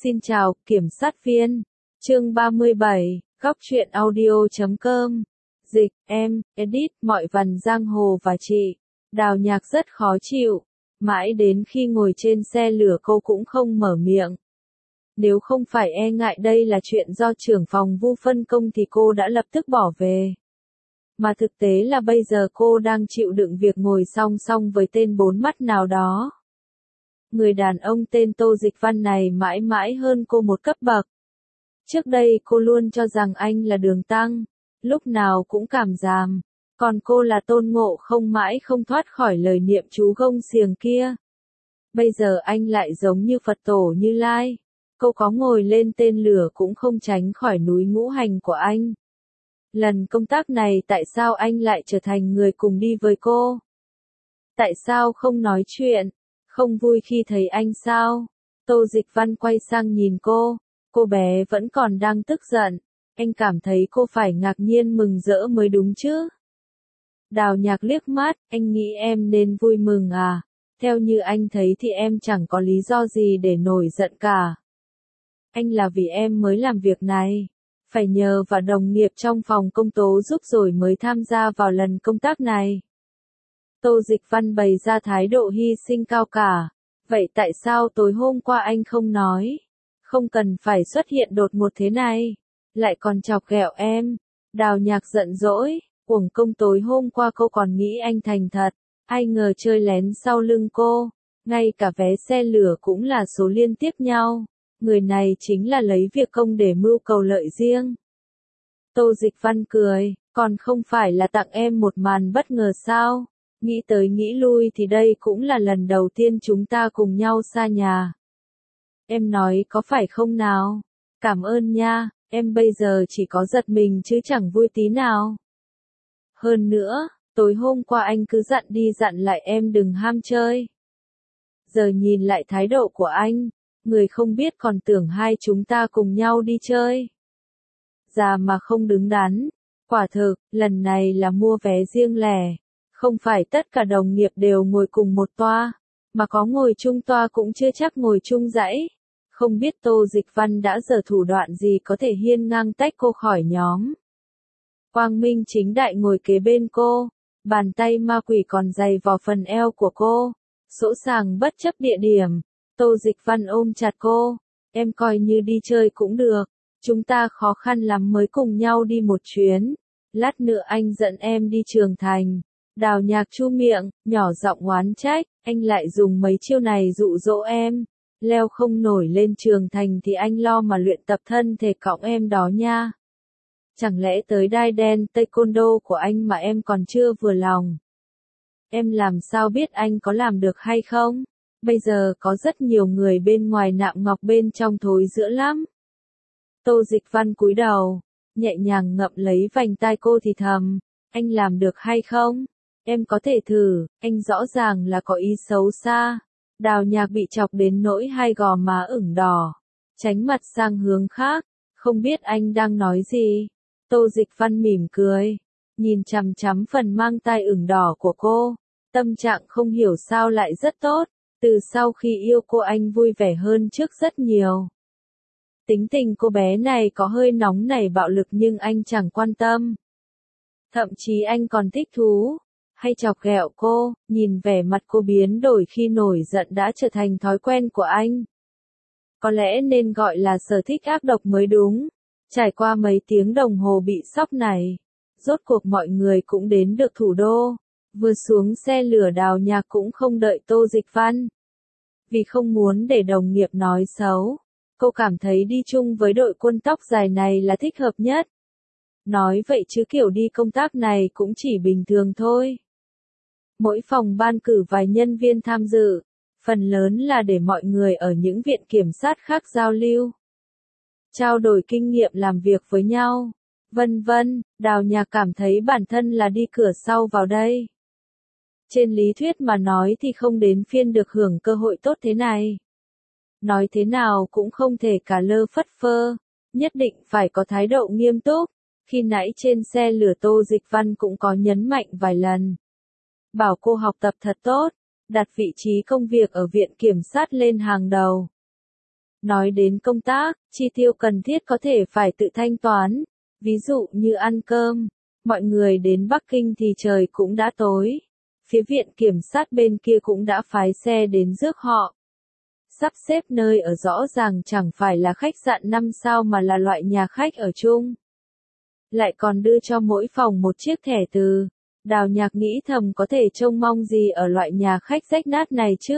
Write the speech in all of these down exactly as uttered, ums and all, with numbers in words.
Xin chào, kiểm sát viên. Chương ba mươi bảy, góc truyện audio chấm com. Dịch, em, edit, mọi vần giang hồ và chị. Đào Nhạc rất khó chịu. Mãi đến khi ngồi trên xe lửa cô cũng không mở miệng. Nếu không phải e ngại đây là chuyện do trưởng phòng Vu phân công thì cô đã lập tức bỏ về. Mà thực tế là bây giờ cô đang chịu đựng việc ngồi song song với tên bốn mắt nào đó. Người đàn ông tên Tô Dịch Văn này mãi mãi hơn cô một cấp bậc. Trước đây cô luôn cho rằng anh là Đường Tăng, lúc nào cũng cảm giảm, còn cô là Tôn Ngộ Không mãi không thoát khỏi lời niệm chú gông xiềng kia. Bây giờ anh lại giống như Phật tổ Như Lai, cô có ngồi lên tên lửa cũng không tránh khỏi núi ngũ hành của anh. Lần công tác này tại sao anh lại trở thành người cùng đi với cô? Tại sao không nói chuyện? Không vui khi thấy anh sao? Tô Dịch Văn quay sang nhìn cô, cô bé vẫn còn đang tức giận, anh cảm thấy cô phải ngạc nhiên mừng rỡ mới đúng chứ. Đào Nhạc liếc mắt, anh nghĩ em nên vui mừng à? Theo như anh thấy thì em chẳng có lý do gì để nổi giận cả. Anh là vì em mới làm việc này, phải nhờ vào đồng nghiệp trong phòng công tố giúp rồi mới tham gia vào lần công tác này. Tô Dịch Văn bày ra thái độ hy sinh cao cả. Vậy tại sao tối hôm qua anh không nói? Không cần phải xuất hiện đột ngột thế này. Lại còn chọc ghẹo em. Đào Nhạc giận dỗi. Uổng công tối hôm qua cô còn nghĩ anh thành thật. Ai ngờ chơi lén sau lưng cô. Ngay cả vé xe lửa cũng là số liên tiếp nhau. Người này chính là lấy việc công để mưu cầu lợi riêng. Tô Dịch Văn cười. Còn không phải là tặng em một màn bất ngờ sao? Nghĩ tới nghĩ lui thì đây cũng là lần đầu tiên chúng ta cùng nhau xa nhà. Em nói có phải không nào? Cảm ơn nha, em bây giờ chỉ có giật mình chứ chẳng vui tí nào. Hơn nữa, tối hôm qua anh cứ dặn đi dặn lại em đừng ham chơi. Giờ nhìn lại thái độ của anh, người không biết còn tưởng hai chúng ta cùng nhau đi chơi. Già mà không đứng đắn, quả thực, lần này là mua vé riêng lẻ. Không phải tất cả đồng nghiệp đều ngồi cùng một toa, mà có ngồi chung toa cũng chưa chắc ngồi chung dãy. Không biết Tô Dịch Văn đã giở thủ đoạn gì có thể hiên ngang tách cô khỏi nhóm. Quang Minh chính đại ngồi kế bên cô, bàn tay ma quỷ còn dày vào phần eo của cô, sỗ sàng bất chấp địa điểm. Tô Dịch Văn ôm chặt cô, em coi như đi chơi cũng được, chúng ta khó khăn lắm mới cùng nhau đi một chuyến, lát nữa anh dẫn em đi Trường Thành. Đào Nhạc chu miệng, nhỏ giọng oán trách, anh lại dùng mấy chiêu này dụ dỗ em. Leo không nổi lên Trường Thành thì anh lo mà luyện tập thân thể cõng em đó nha. Chẳng lẽ tới đai đen taekwondo của anh mà em còn chưa vừa lòng? Em làm sao biết anh có làm được hay không? Bây giờ có rất nhiều người bên ngoài nạm ngọc bên trong thối rữa lắm. Tô Dịch Văn cúi đầu, nhẹ nhàng ngậm lấy vành tai cô thì thầm, anh làm được hay không? Em có thể thử, anh rõ ràng là có ý xấu xa. Đào Nhạc bị chọc đến nỗi hai gò má ửng đỏ, tránh mặt sang hướng khác, không biết anh đang nói gì. Tô Dịch Văn mỉm cười, nhìn chằm chằm phần mang tai ửng đỏ của cô, tâm trạng không hiểu sao lại rất tốt, từ sau khi yêu cô anh vui vẻ hơn trước rất nhiều. Tính tình cô bé này có hơi nóng nảy bạo lực nhưng anh chẳng quan tâm. Thậm chí anh còn thích thú. Hay chọc ghẹo cô, nhìn vẻ mặt cô biến đổi khi nổi giận đã trở thành thói quen của anh. Có lẽ nên gọi là sở thích ác độc mới đúng. Trải qua mấy tiếng đồng hồ bị sóc này, rốt cuộc mọi người cũng đến được thủ đô. Vừa xuống xe lửa Đào Nhạc cũng không đợi Tô Dịch Văn. Vì không muốn để đồng nghiệp nói xấu, cô cảm thấy đi chung với đội quân tóc dài này là thích hợp nhất. Nói vậy chứ kiểu đi công tác này cũng chỉ bình thường thôi. Mỗi phòng ban cử vài nhân viên tham dự, phần lớn là để mọi người ở những viện kiểm sát khác giao lưu, trao đổi kinh nghiệm làm việc với nhau, vân vân. Đào Nhạc cảm thấy bản thân là đi cửa sau vào đây. Trên lý thuyết mà nói thì không đến phiên được hưởng cơ hội tốt thế này. Nói thế nào cũng không thể cả lơ phất phơ, nhất định phải có thái độ nghiêm túc. Khi nãy trên xe lửa Tô Dịch Văn cũng có nhấn mạnh vài lần. Bảo cô học tập thật tốt, đặt vị trí công việc ở viện kiểm sát lên hàng đầu. Nói đến công tác, chi tiêu cần thiết có thể phải tự thanh toán. Ví dụ như ăn cơm, mọi người đến Bắc Kinh thì trời cũng đã tối. Phía viện kiểm sát bên kia cũng đã phái xe đến rước họ. Sắp xếp nơi ở rõ ràng chẳng phải là khách sạn năm sao mà là loại nhà khách ở chung. Lại còn đưa cho mỗi phòng một chiếc thẻ từ. Đào Nhạc nghĩ thầm có thể trông mong gì ở loại nhà khách rách nát này chứ.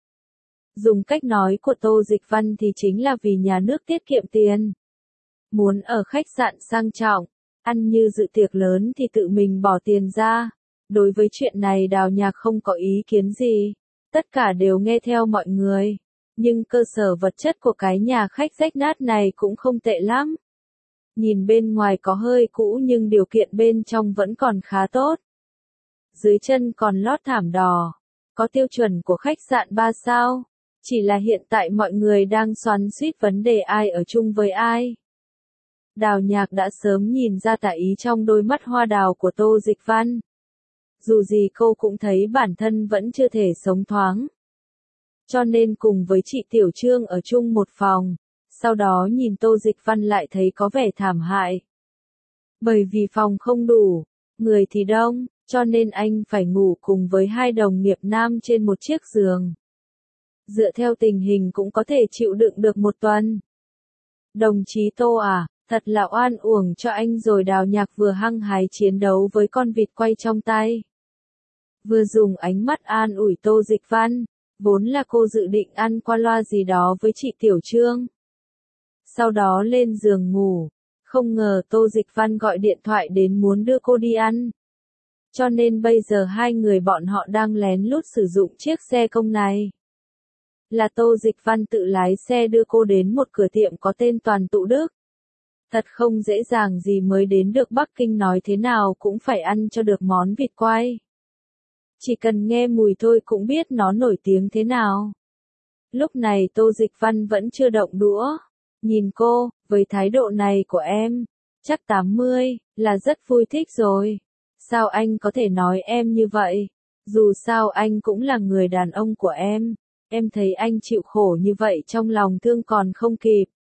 Dùng cách nói của Tô Dịch Văn thì chính là vì nhà nước tiết kiệm tiền. Muốn ở khách sạn sang trọng, ăn như dự tiệc lớn thì tự mình bỏ tiền ra. Đối với chuyện này Đào Nhạc không có ý kiến gì. Tất cả đều nghe theo mọi người. Nhưng cơ sở vật chất của cái nhà khách rách nát này cũng không tệ lắm. Nhìn bên ngoài có hơi cũ nhưng điều kiện bên trong vẫn còn khá tốt. Dưới chân còn lót thảm đỏ. Có tiêu chuẩn của khách sạn ba sao. Chỉ là hiện tại mọi người đang xoắn xuýt vấn đề ai ở chung với ai. Đào Nhạc đã sớm nhìn ra tà ý trong đôi mắt hoa đào của Tô Dịch Văn. Dù gì cô cũng thấy bản thân vẫn chưa thể sống thoáng. Cho nên cùng với chị Tiểu Trương ở chung một phòng. Sau đó nhìn Tô Dịch Văn lại thấy có vẻ thảm hại. Bởi vì phòng không đủ, người thì đông, cho nên anh phải ngủ cùng với hai đồng nghiệp nam trên một chiếc giường. Dựa theo tình hình cũng có thể chịu đựng được một tuần. Đồng chí Tô à, thật là oan uổng cho anh rồi. Đào Nhạc vừa hăng hái chiến đấu với con vịt quay trong tay. Vừa dùng ánh mắt an ủi Tô Dịch Văn, vốn là cô dự định ăn qua loa gì đó với chị Tiểu Trương. Sau đó lên giường ngủ, không ngờ Tô Dịch Văn gọi điện thoại đến muốn đưa cô đi ăn. Cho nên bây giờ hai người bọn họ đang lén lút sử dụng chiếc xe công này. Là Tô Dịch Văn tự lái xe đưa cô đến một cửa tiệm có tên Toàn Tụ Đức. Thật không dễ dàng gì mới đến được Bắc Kinh, nói thế nào cũng phải ăn cho được món vịt quay. Chỉ cần nghe mùi thôi cũng biết nó nổi tiếng thế nào. Lúc này Tô Dịch Văn vẫn chưa động đũa. Nhìn cô, với thái độ này của em, chắc tám mươi, là rất vui thích rồi. Sao anh có thể nói em như vậy? Dù sao anh cũng là người đàn ông của em. Em thấy anh chịu khổ như vậy trong lòng thương còn không kịp.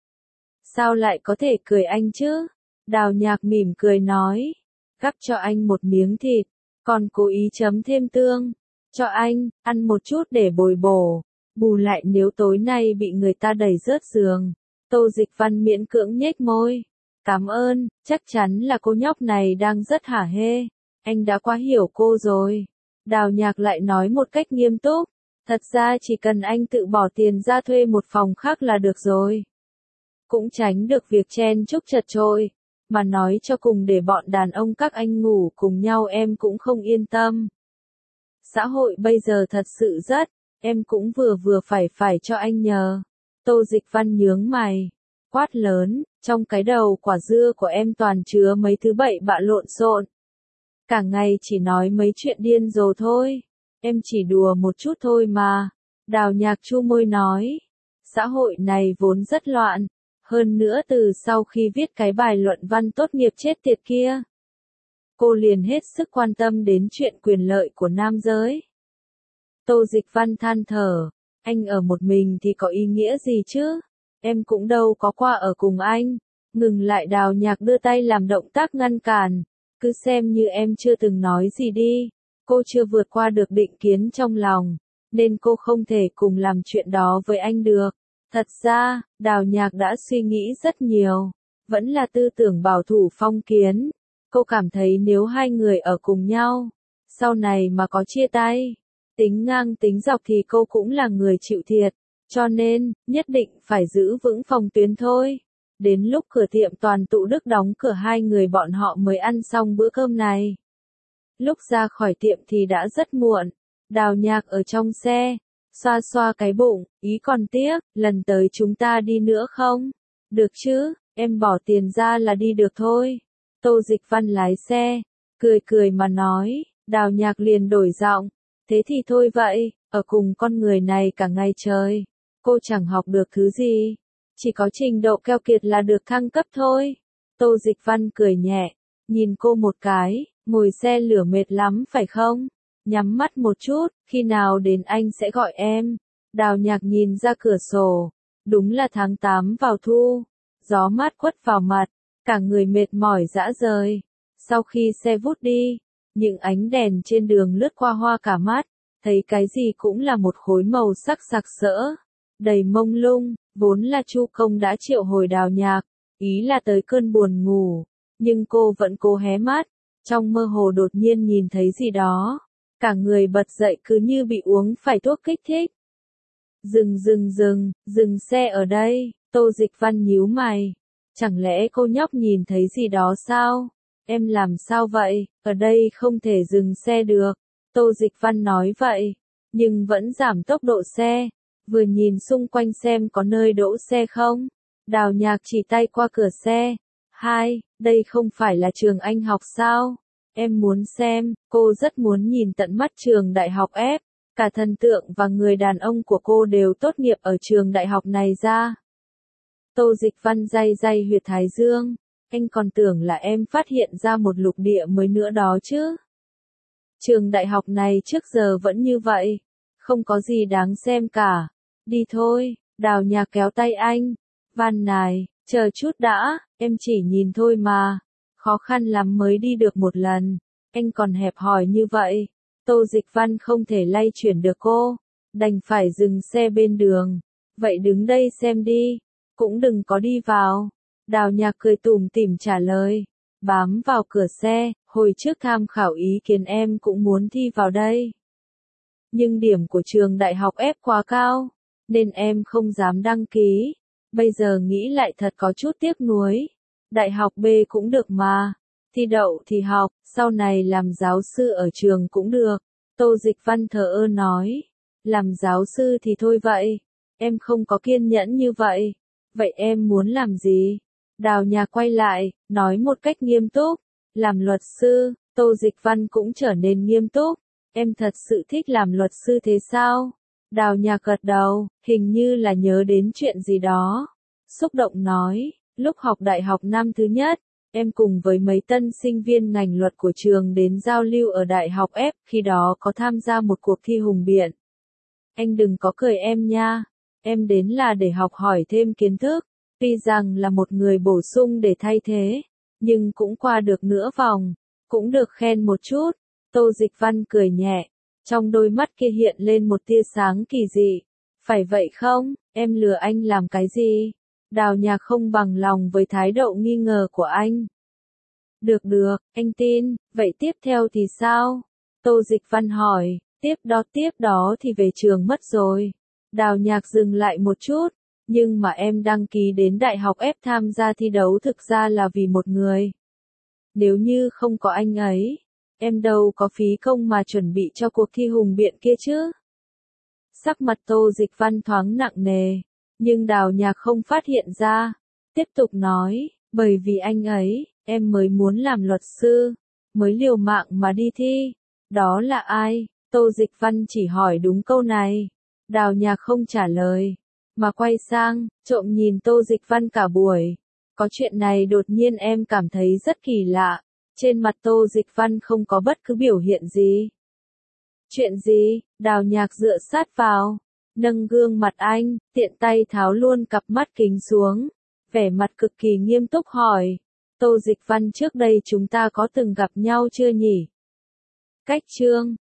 Sao lại có thể cười anh chứ? Đào Nhạc mỉm cười nói. Gắp cho anh một miếng thịt, còn cố ý chấm thêm tương. Cho anh, ăn một chút để bồi bổ. Bù lại nếu tối nay bị người ta đẩy rớt giường. Tô Dịch Văn miễn cưỡng nhếch môi. Cảm ơn, chắc chắn là cô nhóc này đang rất hả hê. Anh đã quá hiểu cô rồi. Đào Nhạc lại nói một cách nghiêm túc. Thật ra chỉ cần anh tự bỏ tiền ra thuê một phòng khác là được rồi. Cũng tránh được việc chen chúc chật chội. Mà nói cho cùng để bọn đàn ông các anh ngủ cùng nhau em cũng không yên tâm. Xã hội bây giờ thật sự rất, em cũng vừa vừa phải phải cho anh nhờ. Tô Dịch Văn nhướng mày, quát lớn, trong cái đầu quả dưa của em toàn chứa mấy thứ bậy bạ lộn xộn. Cả ngày chỉ nói mấy chuyện điên rồ thôi. Em chỉ đùa một chút thôi mà. Đào Nhạc chu môi nói. Xã hội này vốn rất loạn. Hơn nữa từ sau khi viết cái bài luận văn tốt nghiệp chết tiệt kia, cô liền hết sức quan tâm đến chuyện quyền lợi của nam giới. Tô Dịch Văn than thở. Anh ở một mình thì có ý nghĩa gì chứ? Em cũng đâu có qua ở cùng anh. Ngừng lại. Đào Nhạc đưa tay làm động tác ngăn cản. Cứ xem như em chưa từng nói gì đi. Cô chưa vượt qua được định kiến trong lòng, nên cô không thể cùng làm chuyện đó với anh được. Thật ra, Đào Nhạc đã suy nghĩ rất nhiều. Vẫn là tư tưởng bảo thủ phong kiến. Cô cảm thấy nếu hai người ở cùng nhau, sau này mà có chia tay, tính ngang tính dọc thì cô cũng là người chịu thiệt. Cho nên, nhất định phải giữ vững phòng tuyến thôi. Đến lúc cửa tiệm Toàn Tụ Đức đóng cửa hai người bọn họ mới ăn xong bữa cơm này. Lúc ra khỏi tiệm thì đã rất muộn. Đào Nhạc ở trong xe, xoa xoa cái bụng, ý còn tiếc, lần tới chúng ta đi nữa không? Được chứ, em bỏ tiền ra là đi được thôi. Tô Dịch Văn lái xe, cười cười mà nói. Đào Nhạc liền đổi giọng. Thế thì thôi vậy, ở cùng con người này cả ngày trời. Cô chẳng học được thứ gì. Chỉ có trình độ keo kiệt là được thăng cấp thôi. Tô Dịch Văn cười nhẹ, nhìn cô một cái. Ngồi xe lửa mệt lắm phải không? Nhắm mắt một chút, khi nào đến anh sẽ gọi em. Đào Nhạc nhìn ra cửa sổ, Đúng là tháng tám vào thu, gió mát quất vào mặt, cả người mệt mỏi rã rời. Sau khi xe vút đi, những ánh đèn trên đường lướt qua hoa cả mắt, thấy cái gì cũng là một khối màu sắc sặc sỡ, đầy mông lung. Vốn là Chu Công đã triệu hồi Đào Nhạc, ý là tới cơn buồn ngủ, nhưng cô vẫn cố hé mắt, trong mơ hồ đột nhiên nhìn thấy gì đó, cả người bật dậy cứ như bị uống phải thuốc kích thích. Dừng dừng dừng, dừng xe ở đây, Tô Dịch Văn nhíu mày, chẳng lẽ cô nhóc nhìn thấy gì đó sao? Em làm sao vậy, ở đây không thể dừng xe được, Tô Dịch Văn nói vậy, nhưng vẫn giảm tốc độ xe, vừa nhìn xung quanh xem có nơi đỗ xe không. Đào Nhạc chỉ tay qua cửa xe, hai, đây không phải là trường anh học sao? Em muốn xem, cô rất muốn nhìn tận mắt trường đại học F, cả thần tượng và người đàn ông của cô đều tốt nghiệp ở trường đại học này ra. Tô Dịch Văn day day huyệt thái dương, anh còn tưởng là em phát hiện ra một lục địa mới nữa đó chứ. Trường đại học này trước giờ vẫn như vậy, không có gì đáng xem cả. Đi thôi, Đào Nhạc kéo tay anh, van nài, chờ chút đã, em chỉ nhìn thôi mà, khó khăn lắm mới đi được một lần, anh còn hẹp hòi như vậy. Tô Dịch Văn không thể lay chuyển được cô, đành phải dừng xe bên đường, vậy đứng đây xem đi, cũng đừng có đi vào. Đào Nhạc cười tủm tỉm trả lời, bám vào cửa xe, hồi trước tham khảo ý kiến em cũng muốn thi vào đây. Nhưng điểm của trường đại học F quá cao, nên em không dám đăng ký, bây giờ nghĩ lại thật có chút tiếc nuối. Đại học B cũng được mà, thi đậu thì học, sau này làm giáo sư ở trường cũng được. Tô Dịch Văn thờ ơ nói, làm giáo sư thì thôi vậy, em không có kiên nhẫn như vậy, vậy em muốn làm gì? Đào Nhạc quay lại, nói một cách nghiêm túc, làm luật sư. Tô Dịch Văn cũng trở nên nghiêm túc, em thật sự thích làm luật sư thế sao? Đào Nhạc gật đầu, hình như là nhớ đến chuyện gì đó. Xúc động nói, lúc học đại học năm thứ nhất, em cùng với mấy tân sinh viên ngành luật của trường đến giao lưu ở đại học F, khi đó có tham gia một cuộc thi hùng biện. Anh đừng có cười em nha, em đến là để học hỏi thêm kiến thức, tuy rằng là một người bổ sung để thay thế, nhưng cũng qua được nửa vòng, cũng được khen một chút. Tô Dịch Văn cười nhẹ, trong đôi mắt kia hiện lên một tia sáng kỳ dị. Phải vậy không, em lừa anh làm cái gì? Đào Nhạc không bằng lòng với thái độ nghi ngờ của anh. Được được, anh tin, vậy tiếp theo thì sao? Tô Dịch Văn hỏi, tiếp đó tiếp đó thì về trường mất rồi. Đào Nhạc dừng lại một chút, nhưng mà em đăng ký đến đại học F tham gia thi đấu thực ra là vì một người. Nếu như không có anh ấy, em đâu có phí công mà chuẩn bị cho cuộc thi hùng biện kia chứ. Sắc mặt Tô Dịch Văn thoáng nặng nề, nhưng Đào Nhạc không phát hiện ra, tiếp tục nói, bởi vì anh ấy, em mới muốn làm luật sư, mới liều mạng mà đi thi. Đó là ai? Tô Dịch Văn chỉ hỏi đúng câu này. Đào Nhạc không trả lời, mà quay sang, trộm nhìn Tô Dịch Văn cả buổi. Có chuyện này đột nhiên em cảm thấy rất kỳ lạ. Trên mặt Tô Dịch Văn không có bất cứ biểu hiện gì. Chuyện gì? Đào Nhạc dựa sát vào, nâng gương mặt anh, tiện tay tháo luôn cặp mắt kính xuống, vẻ mặt cực kỳ nghiêm túc hỏi. Tô Dịch Văn, trước đây chúng ta có từng gặp nhau chưa nhỉ? Cách chương